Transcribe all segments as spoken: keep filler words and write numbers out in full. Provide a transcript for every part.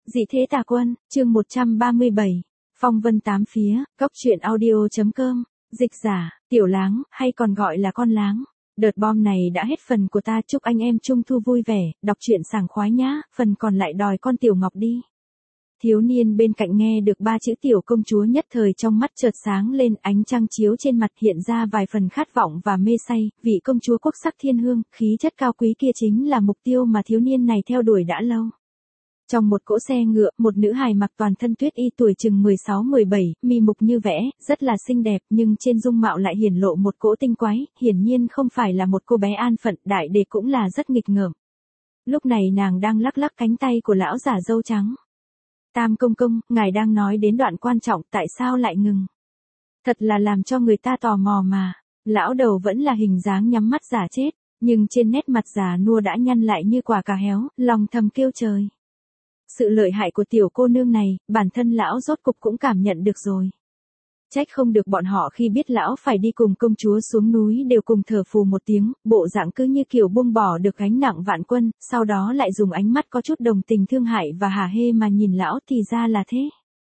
Dị thế tà quân, chương một trăm ba mươi bảy, phong vân tám phía, góc truyện audio.com, dịch giả, tiểu láng, hay còn gọi là con láng. Đợt bom này đã hết phần của ta, chúc anh em trung thu vui vẻ, đọc truyện sảng khoái nhá, phần còn lại đòi con tiểu ngọc đi. Thiếu niên bên cạnh nghe được ba chữ tiểu công chúa nhất thời trong mắt chợt sáng lên, ánh trăng chiếu trên mặt hiện ra vài phần khát vọng và mê say, vị công chúa quốc sắc thiên hương, khí chất cao quý kia chính là mục tiêu mà thiếu niên này theo đuổi đã lâu. Trong một cỗ xe ngựa, một nữ hài mặc toàn thân tuyết y tuổi chừng mười sáu mười bảy, mi mục như vẽ, rất là xinh đẹp, nhưng trên dung mạo lại hiển lộ một cỗ tinh quái, hiển nhiên không phải là một cô bé an phận, đại đề cũng là rất nghịch ngợm. Lúc này nàng đang lắc lắc cánh tay của lão giả râu trắng. Tam công công, ngài đang nói đến đoạn quan trọng, tại sao lại ngừng? Thật là làm cho người ta tò mò mà. Lão đầu vẫn là hình dáng nhắm mắt giả chết, nhưng trên nét mặt già nua đã nhăn lại như quả cà héo, lòng thầm kêu trời. Sự lợi hại của tiểu cô nương này, bản thân lão rốt cục cũng cảm nhận được rồi. Trách không được bọn họ khi biết lão phải đi cùng công chúa xuống núi đều cùng thở phù một tiếng, bộ dạng cứ như kiểu buông bỏ được gánh nặng vạn quân, sau đó lại dùng ánh mắt có chút đồng tình thương hại và hả hê mà nhìn lão, thì ra là thế.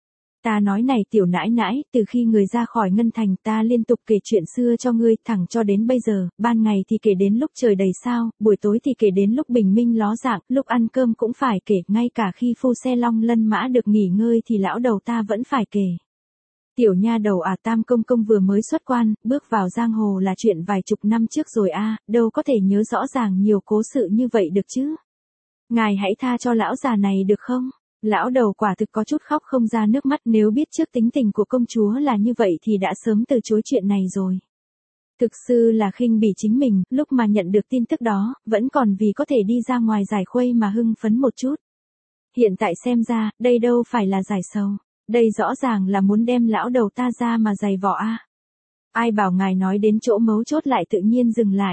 Ta nói này tiểu nãi nãi, từ khi người ra khỏi ngân thành ta liên tục kể chuyện xưa cho ngươi, thẳng cho đến bây giờ, ban ngày thì kể đến lúc trời đầy sao, buổi tối thì kể đến lúc bình minh ló dạng, lúc ăn cơm cũng phải kể, ngay cả khi phu xe long lân mã được nghỉ ngơi thì lão đầu ta vẫn phải kể. Tiểu nha đầu à, Tam công công vừa mới xuất quan, bước vào giang hồ là chuyện vài chục năm trước rồi a, à, đâu có thể nhớ rõ ràng nhiều cố sự như vậy được chứ. Ngài hãy tha cho lão già này được không? Lão đầu quả thực có chút khóc không ra nước mắt, nếu biết trước tính tình của công chúa là như vậy thì đã sớm từ chối chuyện này rồi. Thực sự là khinh bỉ chính mình, lúc mà nhận được tin tức đó, vẫn còn vì có thể đi ra ngoài giải khuây mà hưng phấn một chút. Hiện tại xem ra, đây đâu phải là giải sầu. Đây rõ ràng là muốn đem lão đầu ta ra mà giày vò a. Ai bảo ngài nói đến chỗ mấu chốt lại tự nhiên dừng lại.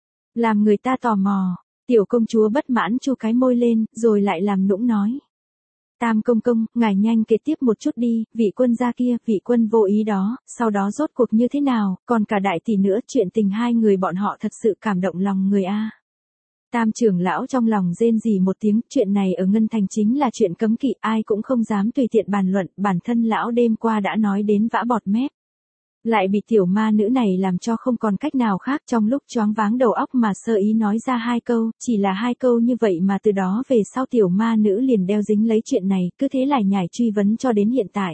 Làm người ta tò mò, tiểu công chúa bất mãn chu cái môi lên, rồi lại làm nũng nói. Tam công công, ngài nhanh kể tiếp một chút đi, vị quân gia kia, vị quân vô ý đó, sau đó rốt cuộc như thế nào, còn cả đại tỷ nữa, chuyện tình hai người bọn họ thật sự cảm động lòng người a. Tam trưởng lão trong lòng rên rỉ một tiếng, chuyện này ở Ngân Thành chính là chuyện cấm kỵ, ai cũng không dám tùy tiện bàn luận, bản thân lão đêm qua đã nói đến vã bọt mép. Lại bị tiểu ma nữ này làm cho không còn cách nào khác, trong lúc choáng váng đầu óc mà sơ ý nói ra hai câu, chỉ là hai câu như vậy mà từ đó về sau tiểu ma nữ liền đeo dính lấy chuyện này, cứ thế lải nhải truy vấn cho đến hiện tại.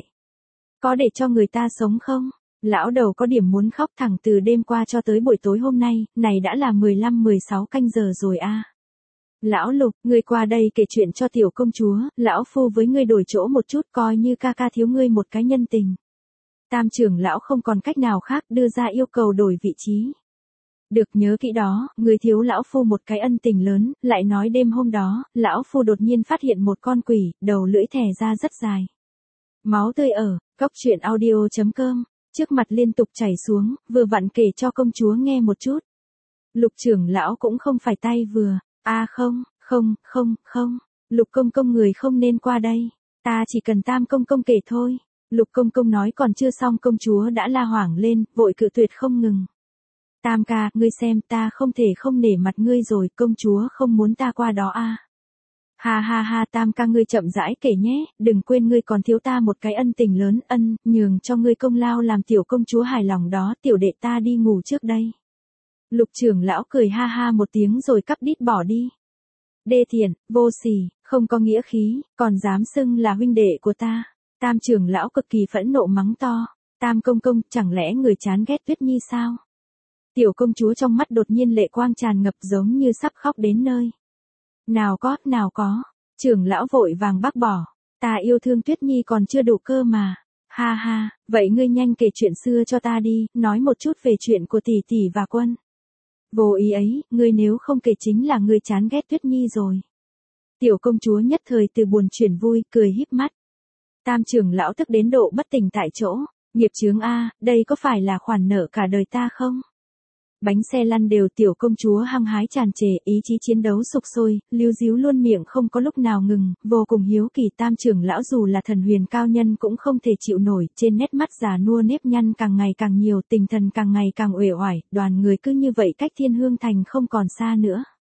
Có để cho người ta sống không? Lão đầu có điểm muốn khóc, thẳng từ đêm qua cho tới buổi tối hôm nay, này đã là mười lăm mười sáu canh giờ rồi a. À. Lão Lục, ngươi qua đây kể chuyện cho tiểu công chúa, lão phu với ngươi đổi chỗ một chút, coi như ca ca thiếu ngươi một cái nhân tình. Tam trưởng lão không còn cách nào khác, đưa ra yêu cầu đổi vị trí. Được, nhớ kỹ đó, ngươi thiếu lão phu một cái ân tình lớn, lại nói đêm hôm đó, lão phu đột nhiên phát hiện một con quỷ, đầu lưỡi thè ra rất dài. Máu tươi ở, góc truyện audio.com. Trước mặt liên tục chảy xuống, vừa vặn kể cho công chúa nghe một chút. Lục trưởng lão cũng không phải tay vừa, a à không, không, không, không, Lục công công người không nên qua đây, ta chỉ cần Tam công công kể thôi. Lục công công nói còn chưa xong công chúa đã la hoảng lên, vội cự tuyệt không ngừng. Tam ca, ngươi xem ta không thể không nể mặt ngươi rồi, công chúa không muốn ta qua đó a. À. Ha ha ha, Tam ca ngươi chậm rãi kể nhé, đừng quên ngươi còn thiếu ta một cái ân tình lớn, ân, nhường cho ngươi công lao làm tiểu công chúa hài lòng đó, tiểu đệ ta đi ngủ trước đây. Lục trưởng lão cười ha ha một tiếng rồi cắp đít bỏ đi. Đê tiện, vô sỉ, không có nghĩa khí, còn dám xưng là huynh đệ của ta. Tam trưởng lão cực kỳ phẫn nộ mắng to. Tam công công, chẳng lẽ người chán ghét Tuyết Nhi sao? Tiểu công chúa trong mắt đột nhiên lệ quang tràn ngập giống như sắp khóc đến nơi. Nào có, nào có, trưởng lão vội vàng bác bỏ, ta yêu thương Tuyết Nhi còn chưa đủ cơ mà, ha ha, vậy ngươi nhanh kể chuyện xưa cho ta đi, nói một chút về chuyện của tỷ tỷ và quân. Vô ý ấy, ngươi nếu không kể chính là ngươi chán ghét Tuyết Nhi rồi. Tiểu công chúa nhất thời từ buồn chuyển vui, cười híp mắt. Tam trưởng lão tức đến độ bất tỉnh tại chỗ, nghiệp chướng a, đây có phải là khoản nợ cả đời ta không? Bánh xe lăn đều, tiểu công chúa hăng hái tràn trề, ý chí chiến đấu sục sôi, líu díu luôn miệng không có lúc nào ngừng, vô cùng hiếu kỳ. Tam trưởng lão dù là thần huyền cao nhân cũng không thể chịu nổi, trên nét mắt già nua nếp nhăn càng ngày càng nhiều, tinh thần càng ngày càng uể oải, đoàn người cứ như vậy cách Thiên Hương Thành không còn xa nữa.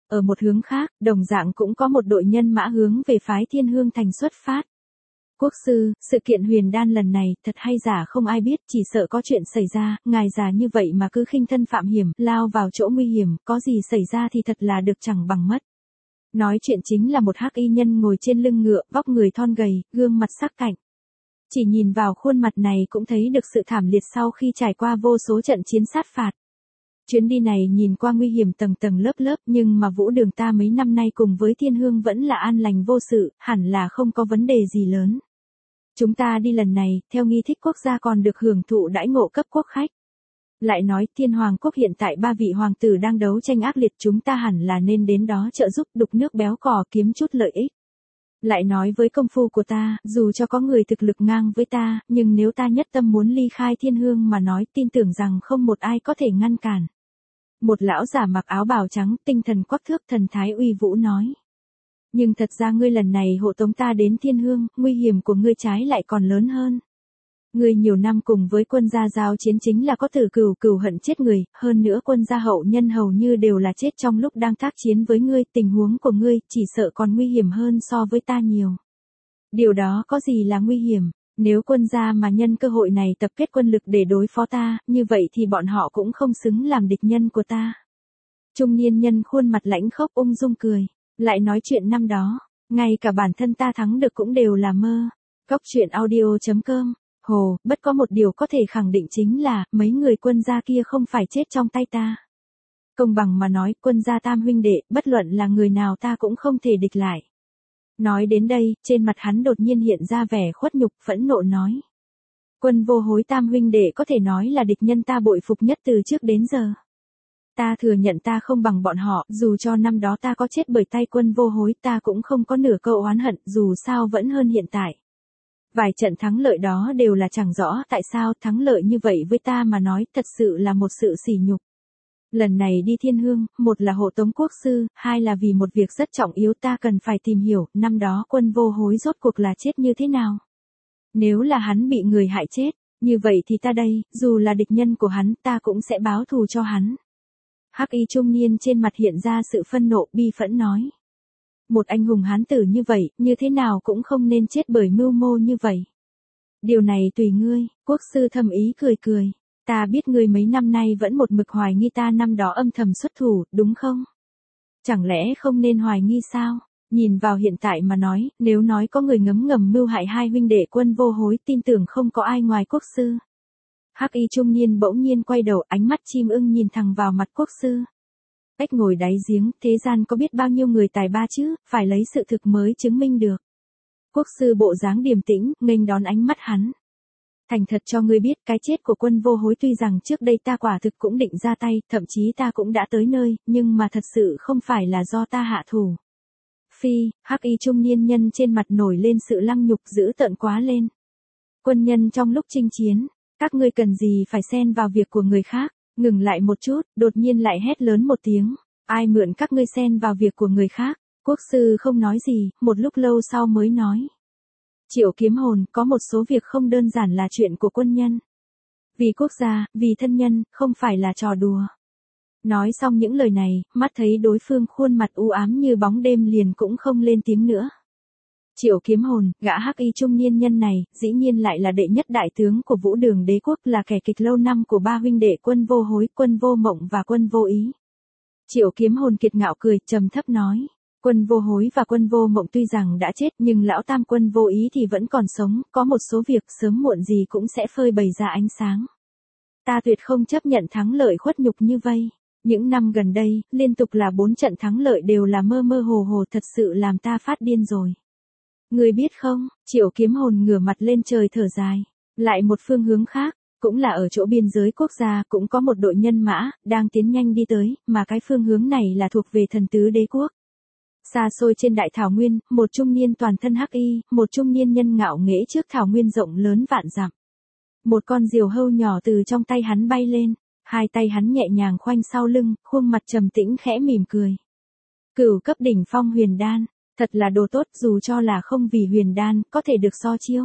Ở một hướng khác, đồng dạng cũng có một đội nhân mã hướng về phái Thiên Hương Thành xuất phát. Quốc sư, sự kiện huyền đan lần này, thật hay giả không ai biết, chỉ sợ có chuyện xảy ra, ngài già như vậy mà cứ khinh thân phạm hiểm, lao vào chỗ nguy hiểm, có gì xảy ra thì thật là được chẳng bằng mất. Nói chuyện chính là một hắc y nhân ngồi trên lưng ngựa, vóc người thon gầy, gương mặt sắc cạnh. Chỉ nhìn vào khuôn mặt này cũng thấy được sự thảm liệt sau khi trải qua vô số trận chiến sát phạt. Chuyến đi này nhìn qua nguy hiểm tầng tầng lớp lớp nhưng mà Vũ Đường ta mấy năm nay cùng với Thiên Hương vẫn là an lành vô sự, hẳn là không có vấn đề gì lớn. Chúng ta đi lần này, theo nghi thức quốc gia còn được hưởng thụ đãi ngộ cấp quốc khách. Lại nói Thiên Hoàng quốc hiện tại ba vị hoàng tử đang đấu tranh ác liệt, chúng ta hẳn là nên đến đó trợ giúp đục nước béo cò kiếm chút lợi ích. Lại nói với công phu của ta, dù cho có người thực lực ngang với ta, nhưng nếu ta nhất tâm muốn ly khai Thiên Hương mà nói, tin tưởng rằng không một ai có thể ngăn cản. Một lão giả mặc áo bào trắng, tinh thần quắc thước, thần thái uy vũ nói. Nhưng thật ra ngươi lần này hộ tống ta đến Thiên Hương, nguy hiểm của ngươi trái lại còn lớn hơn. Ngươi nhiều năm cùng với quân gia giao chiến chính là có tử cừu cừu hận chết người, hơn nữa quân gia hậu nhân hầu như đều là chết trong lúc đang tác chiến với ngươi, tình huống của ngươi chỉ sợ còn nguy hiểm hơn so với ta nhiều. Điều đó có gì là nguy hiểm, nếu quân gia mà nhân cơ hội này tập kết quân lực để đối phó ta, như vậy thì bọn họ cũng không xứng làm địch nhân của ta. Trung niên nhân khuôn mặt lãnh khốc ung dung cười, lại nói chuyện năm đó, ngay cả bản thân ta thắng được cũng đều là mơ. Cóc truyện audio chấm com. Hồ, bất có một điều có thể khẳng định chính là, mấy người quân gia kia không phải chết trong tay ta. Công bằng mà nói, quân gia tam huynh đệ, bất luận là người nào ta cũng không thể địch lại. Nói đến đây, trên mặt hắn đột nhiên hiện ra vẻ khuất nhục, phẫn nộ nói. Quân vô hối tam huynh đệ có thể nói là địch nhân ta bội phục nhất từ trước đến giờ. Ta thừa nhận ta không bằng bọn họ, dù cho năm đó ta có chết bởi tay quân vô hối ta cũng không có nửa câu oán hận, dù sao vẫn hơn hiện tại. Vài trận thắng lợi đó đều là chẳng rõ tại sao thắng lợi như vậy với ta mà nói thật sự là một sự sỉ nhục. Lần này đi Thiên Hương, một là hộ tống quốc sư, hai là vì một việc rất trọng yếu ta cần phải tìm hiểu, năm đó quân vô hối rốt cuộc là chết như thế nào. Nếu là hắn bị người hại chết, như vậy thì ta đây, dù là địch nhân của hắn ta cũng sẽ báo thù cho hắn. Hắc y trung niên trên mặt hiện ra sự phân nộ bi phẫn nói. Một anh hùng hán tử như vậy, như thế nào cũng không nên chết bởi mưu mô như vậy. Điều này tùy ngươi, quốc sư thầm ý cười cười. Ta biết ngươi mấy năm nay vẫn một mực hoài nghi ta năm đó âm thầm xuất thủ, đúng không? Chẳng lẽ không nên hoài nghi sao? Nhìn vào hiện tại mà nói, nếu nói có người ngấm ngầm mưu hại hai huynh đệ quân vô hối, tin tưởng không có ai ngoài quốc sư. Hắc y trung niên bỗng nhiên quay đầu, ánh mắt chim ưng nhìn thẳng vào mặt quốc sư. Ếch ngồi đáy giếng, thế gian có biết bao nhiêu người tài ba chứ, phải lấy sự thực mới chứng minh được. Quốc sư bộ dáng điềm tĩnh, nghênh đón ánh mắt hắn. Thành thật cho ngươi biết, cái chết của quân vô hối tuy rằng trước đây ta quả thực cũng định ra tay, thậm chí ta cũng đã tới nơi, nhưng mà thật sự không phải là do ta hạ thủ. Phi, hắc y trung niên nhân trên mặt nổi lên sự lăng nhục dữ tợn quá lên. Quân nhân trong lúc chinh chiến, các ngươi cần gì phải xen vào việc của người khác. Ngừng lại một chút, đột nhiên lại hét lớn một tiếng. Ai mượn các ngươi xen vào việc của người khác? Quốc sư không nói gì, một lúc lâu sau mới nói. Triệu Kiếm Hồn, có một số việc không đơn giản là chuyện của quân nhân. Vì quốc gia, vì thân nhân, không phải là trò đùa. Nói xong những lời này, mắt thấy đối phương khuôn mặt u ám như bóng đêm liền cũng không lên tiếng nữa. Triệu Kiếm Hồn, gã hắc y trung niên nhân này, dĩ nhiên lại là đệ nhất đại tướng của Vũ Đường Đế quốc, là kẻ kịch lâu năm của ba huynh đệ quân vô hối, quân vô mộng và quân vô ý. Triệu Kiếm Hồn kiệt ngạo cười, trầm thấp nói. Quân vô hối và quân vô mộng tuy rằng đã chết nhưng lão tam quân vô ý thì vẫn còn sống, có một số việc sớm muộn gì cũng sẽ phơi bày ra ánh sáng. Ta tuyệt không chấp nhận thắng lợi khuất nhục như vây. Những năm gần đây, liên tục là bốn trận thắng lợi đều là mơ mơ hồ hồ, thật sự làm ta phát điên rồi. Ngươi biết không, Triệu Kiếm Hồn ngửa mặt lên trời thở dài. Lại một phương hướng khác, cũng là ở chỗ biên giới quốc gia, cũng có một đội nhân mã, đang tiến nhanh đi tới, mà cái phương hướng này là thuộc về thần tứ đế quốc. Xa xôi trên đại thảo nguyên, một trung niên toàn thân hắc y, một trung niên nhân ngạo nghễ trước thảo nguyên rộng lớn vạn dặm. Một con diều hâu nhỏ từ trong tay hắn bay lên, hai tay hắn nhẹ nhàng khoanh sau lưng, khuôn mặt trầm tĩnh khẽ mỉm cười. Cửu cấp đỉnh phong huyền đan. Thật là đồ tốt, dù cho là không vì huyền đan, có thể được so chiêu.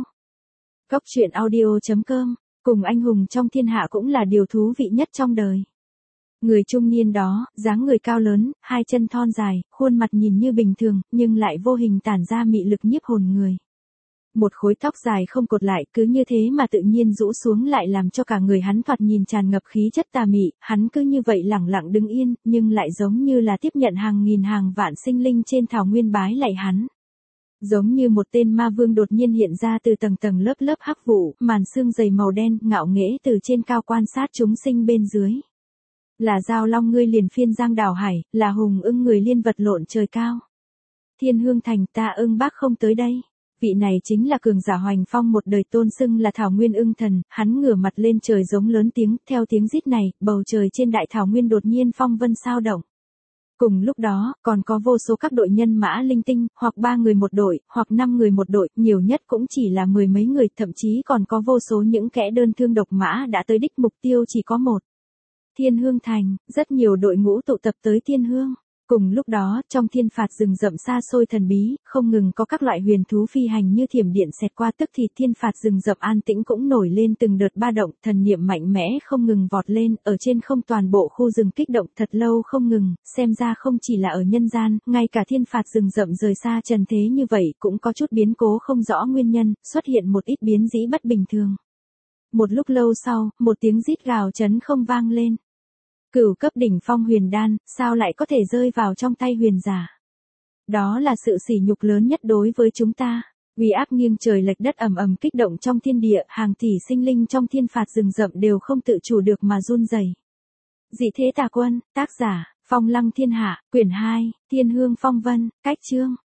Cóc truyện audio chấm com, cùng anh hùng trong thiên hạ cũng là điều thú vị nhất trong đời. Người trung niên đó, dáng người cao lớn, hai chân thon dài, khuôn mặt nhìn như bình thường, nhưng lại vô hình tản ra mị lực nhiếp hồn người. Một khối tóc dài không cột lại cứ như thế mà tự nhiên rũ xuống lại làm cho cả người hắn thoạt nhìn tràn ngập khí chất tà mị, hắn cứ như vậy lẳng lặng đứng yên, nhưng lại giống như là tiếp nhận hàng nghìn hàng vạn sinh linh trên thảo nguyên bái lạy hắn. Giống như một tên ma vương đột nhiên hiện ra từ tầng tầng lớp lớp hắc vụ, màn xương dày màu đen, ngạo nghễ từ trên cao quan sát chúng sinh bên dưới. Là Giao Long ngươi liền phiên giang đảo hải, là Hùng Ưng người liên vật lộn trời cao. Thiên Hương Thành ta ưng bác không tới đây. Vị này chính là cường giả Hoành Phong một đời tôn xưng là Thảo Nguyên Ưng Thần, hắn ngửa mặt lên trời giống lớn tiếng, theo tiếng rít này, bầu trời trên đại thảo nguyên đột nhiên phong vân sao động. Cùng lúc đó, còn có vô số các đội nhân mã linh tinh, hoặc ba người một đội, hoặc năm người một đội, nhiều nhất cũng chỉ là mười mấy người, thậm chí còn có vô số những kẻ đơn thương độc mã đã tới đích mục tiêu chỉ có một. Thiên Hương Thành, rất nhiều đội ngũ tụ tập tới Thiên Hương. Cùng lúc đó, trong thiên phạt rừng rậm xa xôi thần bí, không ngừng có các loại huyền thú phi hành như thiểm điện xẹt qua, tức thì thiên phạt rừng rậm an tĩnh cũng nổi lên từng đợt ba động, thần niệm mạnh mẽ không ngừng vọt lên, ở trên không toàn bộ khu rừng kích động thật lâu không ngừng, xem ra không chỉ là ở nhân gian, ngay cả thiên phạt rừng rậm rời xa trần thế như vậy cũng có chút biến cố không rõ nguyên nhân, xuất hiện một ít biến dĩ bất bình thường. Một lúc lâu sau, một tiếng rít gào chấn không vang lên. Cửu cấp đỉnh phong huyền đan, sao lại có thể rơi vào trong tay huyền giả? Đó là sự sỉ nhục lớn nhất đối với chúng ta. Uy áp nghiêng trời lệch đất ầm ầm kích động trong thiên địa, hàng tỷ sinh linh trong thiên phạt rừng rậm đều không tự chủ được mà run rẩy. Dị thế tà quân, tác giả, Phong Lăng Thiên Hạ, quyển hai, Thiên Hương Phong Vân, cách chương.